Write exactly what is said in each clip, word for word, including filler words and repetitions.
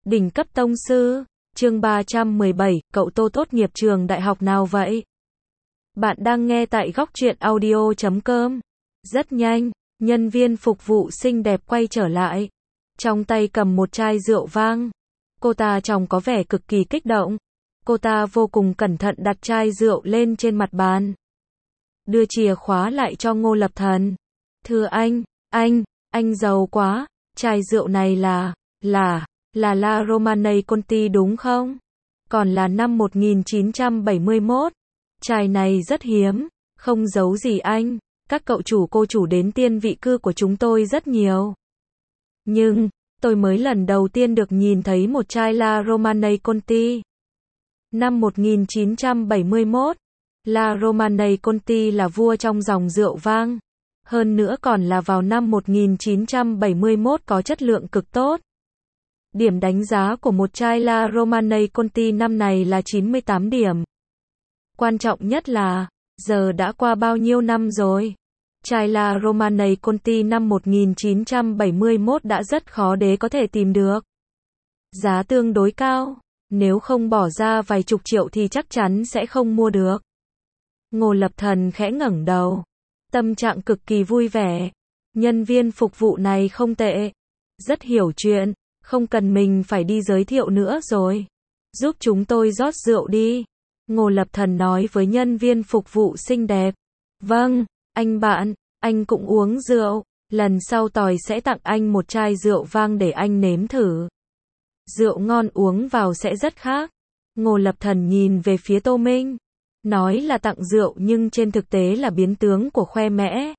Đỉnh cấp tông sư, chương ba trăm mười bảy, cậu Tô tốt nghiệp trường đại học nào vậy? Bạn đang nghe tại góc truyện audio chấm com. Rất nhanh, nhân viên phục vụ xinh đẹp quay trở lại. Trong tay cầm một chai rượu vang. Cô ta trông có vẻ cực kỳ kích động. Cô ta vô cùng cẩn thận đặt chai rượu lên trên mặt bàn. Đưa chìa khóa lại cho Ngô Lập Thần. Thưa anh, anh, anh giàu quá, chai rượu này là, là, là La Romanée Conti đúng không? Còn là năm một nghìn chín trăm bảy mươi mốt. Chai này rất hiếm, không giấu gì anh, các cậu chủ cô chủ đến tiên vị cư của chúng tôi rất nhiều. Nhưng, tôi mới lần đầu tiên được nhìn thấy một chai La Romanée Conti. Năm một nghìn chín trăm bảy mươi mốt, La Romanée Conti là vua trong dòng rượu vang. Hơn nữa còn là vào năm một nghìn chín trăm bảy mươi mốt có chất lượng cực tốt. Điểm đánh giá của một chai La Romanée Conti năm này là chín mươi tám điểm. Quan trọng nhất là, giờ đã qua bao nhiêu năm rồi? Chai La Romanée Conti năm một nghìn chín trăm bảy mươi mốt đã rất khó để có thể tìm được. Giá tương đối cao, nếu không bỏ ra vài chục triệu thì chắc chắn sẽ không mua được. Ngô Lập Thần khẽ ngẩng đầu, tâm trạng cực kỳ vui vẻ. Nhân viên phục vụ này không tệ, rất hiểu chuyện, không cần mình phải đi giới thiệu nữa rồi. Giúp chúng tôi rót rượu đi. Ngô Lập Thần nói với nhân viên phục vụ xinh đẹp. Vâng, anh bạn, anh cũng uống rượu, lần sau tỏi sẽ tặng anh một chai rượu vang để anh nếm thử. Rượu ngon uống vào sẽ rất khác. Ngô Lập Thần nhìn về phía Tô Minh, nói là tặng rượu nhưng trên thực tế là biến tướng của khoe mẽ.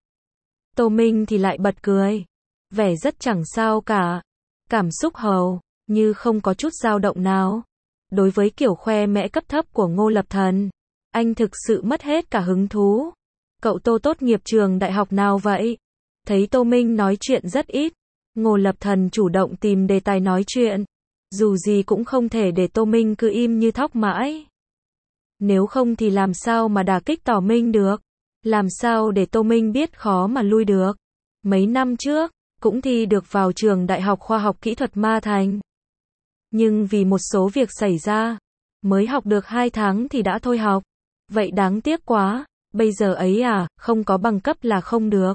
Tô Minh thì lại bật cười, vẻ rất chẳng sao cả, cảm xúc hầu như không có chút dao động nào. Đối với kiểu khoe mẽ cấp thấp của Ngô Lập Thần, anh thực sự mất hết cả hứng thú. Cậu Tô tốt nghiệp trường đại học nào vậy? Thấy Tô Minh nói chuyện rất ít, Ngô Lập Thần chủ động tìm đề tài nói chuyện. Dù gì cũng không thể để Tô Minh cứ im như thóc mãi. Nếu không thì làm sao mà đả kích Tỏ Minh được? Làm sao để Tô Minh biết khó mà lui được? Mấy năm trước, cũng thi được vào trường Đại học Khoa học Kỹ thuật Ma Thành. Nhưng vì một số việc xảy ra, mới học được hai tháng thì đã thôi học. Vậy đáng tiếc quá, bây giờ ấy à, không có bằng cấp là không được.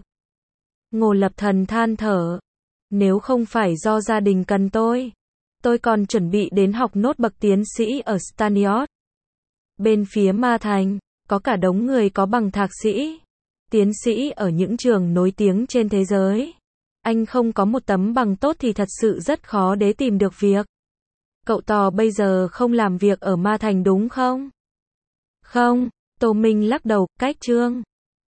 Ngô Lập Thần than thở. Nếu không phải do gia đình cần tôi, tôi còn chuẩn bị đến học nốt bậc tiến sĩ ở Stanford. Bên phía Ma Thành, có cả đống người có bằng thạc sĩ, tiến sĩ ở những trường nổi tiếng trên thế giới. Anh không có một tấm bằng tốt thì thật sự rất khó để tìm được việc. Cậu Tò bây giờ không làm việc ở Ma Thành đúng không? Không, Tô Minh lắc đầu, cách chương.